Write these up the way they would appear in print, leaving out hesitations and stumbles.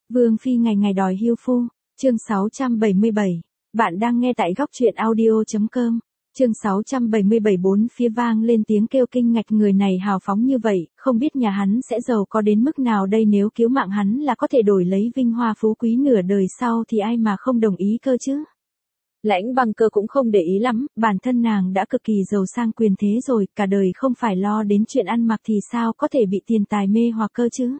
Vương phi ngày ngày đòi hưu phu, chương 677. Bạn đang nghe tại góc truyện audio.com. Chương 677 bốn phía vang lên tiếng kêu kinh ngạc, người này hào phóng như vậy, không biết nhà hắn sẽ giàu có đến mức nào đây, nếu cứu mạng hắn là có thể đổi lấy vinh hoa phú quý nửa đời sau thì ai mà không đồng ý cơ chứ. Lãnh Băng Cơ cũng không để ý lắm, bản thân nàng đã cực kỳ giàu sang quyền thế rồi, cả đời không phải lo đến chuyện ăn mặc thì sao có thể bị tiền tài mê hoặc cơ chứ.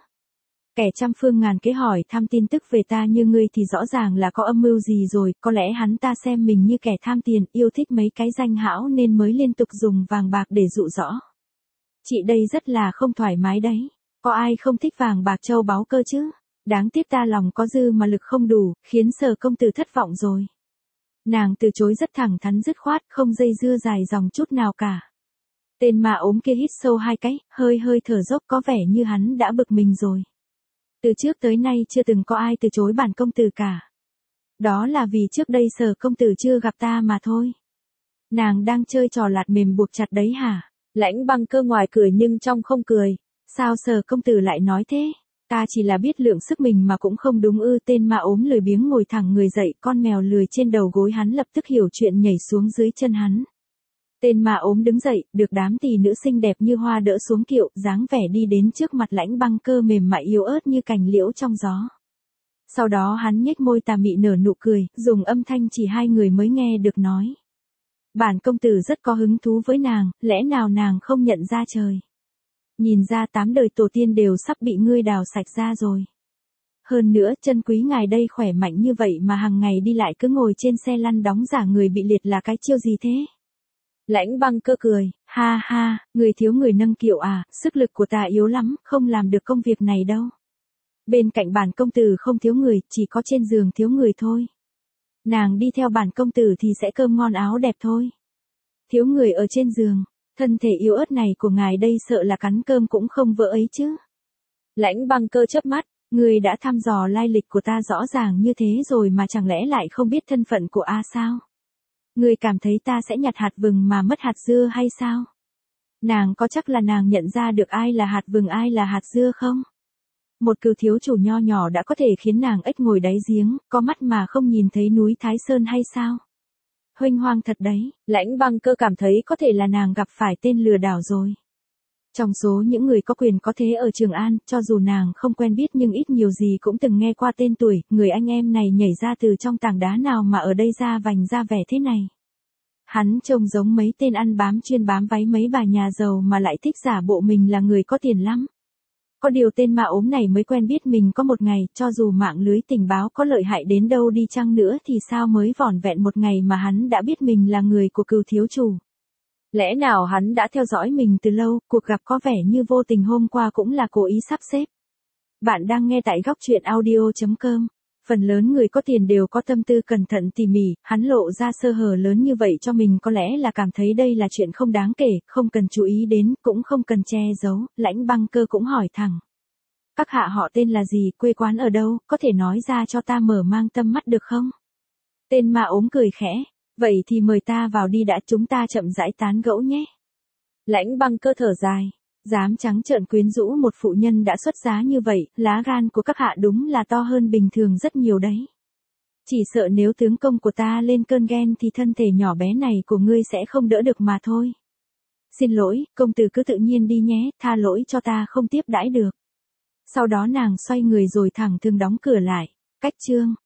Kẻ trăm phương ngàn kế hỏi thăm tin tức về ta như ngươi thì rõ ràng là có âm mưu gì rồi, có lẽ hắn ta xem mình như kẻ tham tiền, yêu thích mấy cái danh hão nên mới liên tục dùng vàng bạc để dụ dỗ. Chị đây rất là không thoải mái đấy, có ai không thích vàng bạc châu báu cơ chứ, đáng tiếc ta lòng có dư mà lực không đủ, khiến Sở công tử thất vọng rồi. Nàng từ chối rất thẳng thắn dứt khoát, không dây dưa dài dòng chút nào cả. Tên ma ốm kia hít sâu hai cái, hơi thở dốc, có vẻ như hắn đã bực mình rồi. Từ trước tới nay chưa từng có ai từ chối bản công tử cả. Đó là vì trước đây Sở công tử chưa gặp ta mà thôi. Nàng đang chơi trò lạt mềm buộc chặt đấy hả? Lãnh Băng Cơ ngoài cười nhưng trong không cười. Sao Sở công tử lại nói thế? Ta chỉ là biết lượng sức mình mà cũng không đúng ư? Tên ma ốm lười biếng ngồi thẳng người dậy, con mèo lười trên đầu gối hắn lập tức hiểu chuyện, nhảy xuống dưới chân hắn. Tên ma ốm đứng dậy, được đám tỷ nữ xinh đẹp như hoa đỡ xuống kiệu, dáng vẻ đi đến trước mặt Lãnh Băng Cơ mềm mại yếu ớt như cành liễu trong gió. Sau đó hắn nhếch môi tà mị nở nụ cười, dùng âm thanh chỉ hai người mới nghe được nói. Bản công tử rất có hứng thú với nàng, lẽ nào nàng không nhận ra trời? Nhìn ra 8 đời tổ tiên đều sắp bị ngươi đào sạch ra rồi. Hơn nữa, chân quý ngài đây khỏe mạnh như vậy mà hàng ngày đi lại cứ ngồi trên xe lăn đóng giả người bị liệt là cái chiêu gì thế? Lãnh Băng Cơ cười, ha ha, người thiếu người nâng kiệu à, sức lực của ta yếu lắm, không làm được công việc này đâu. Bên cạnh bản công tử không thiếu người, chỉ có trên giường thiếu người thôi. Nàng đi theo bản công tử thì sẽ cơm ngon áo đẹp thôi. Thiếu người ở trên giường, thân thể yếu ớt này của ngài đây sợ là cắn cơm cũng không vỡ ấy chứ. Lãnh Băng Cơ chớp mắt, người đã thăm dò lai lịch của ta rõ ràng như thế rồi mà chẳng lẽ lại không biết thân phận của A sao? Ngươi cảm thấy ta sẽ nhặt hạt vừng mà mất hạt dưa hay sao? Nàng có chắc là nàng nhận ra được ai là hạt vừng ai là hạt dưa không? Một cừu thiếu chủ nho nhỏ đã có thể khiến nàng ếch ngồi đáy giếng, có mắt mà không nhìn thấy núi Thái Sơn hay sao? Huênh hoang thật đấy, Lãnh Băng Cơ cảm thấy có thể là nàng gặp phải tên lừa đảo rồi. Trong số những người có quyền có thế ở Trường An, cho dù nàng không quen biết nhưng ít nhiều gì cũng từng nghe qua tên tuổi, người anh em này nhảy ra từ trong tảng đá nào mà ở đây ra vành ra vẻ thế này. Hắn trông giống mấy tên ăn bám chuyên bám váy mấy bà nhà giàu mà lại thích giả bộ mình là người có tiền lắm. Có điều tên ma ốm này mới quen biết mình có một ngày, cho dù mạng lưới tình báo có lợi hại đến đâu đi chăng nữa thì sao mới vỏn vẹn một ngày mà hắn đã biết mình là người của cừu thiếu chủ. Lẽ nào hắn đã theo dõi mình từ lâu, cuộc gặp có vẻ như vô tình hôm qua cũng là cố ý sắp xếp. Bạn đang nghe tại góc truyện audio.com. Phần lớn người có tiền đều có tâm tư cẩn thận tỉ mỉ, hắn lộ ra sơ hở lớn như vậy cho mình có lẽ là cảm thấy đây là chuyện không đáng kể, không cần chú ý đến, cũng không cần che giấu. Lãnh Băng Cơ cũng hỏi thẳng. Các hạ họ tên là gì, quê quán ở đâu, có thể nói ra cho ta mở mang tâm mắt được không? Tên ma ốm cười khẽ. Vậy thì mời ta vào đi đã, chúng ta chậm rãi tán gẫu nhé. Lãnh Băng Cơ thở dài. Dám trắng trợn quyến rũ một phụ nhân đã xuất giá như vậy, lá gan của các hạ đúng là to hơn bình thường rất nhiều đấy. Chỉ sợ nếu tướng công của ta lên cơn ghen thì thân thể nhỏ bé này của ngươi sẽ không đỡ được mà thôi. Xin lỗi, công tử cứ tự nhiên đi nhé, tha lỗi cho ta không tiếp đãi được. Sau đó nàng xoay người rồi thẳng thừng đóng cửa lại. Cách chương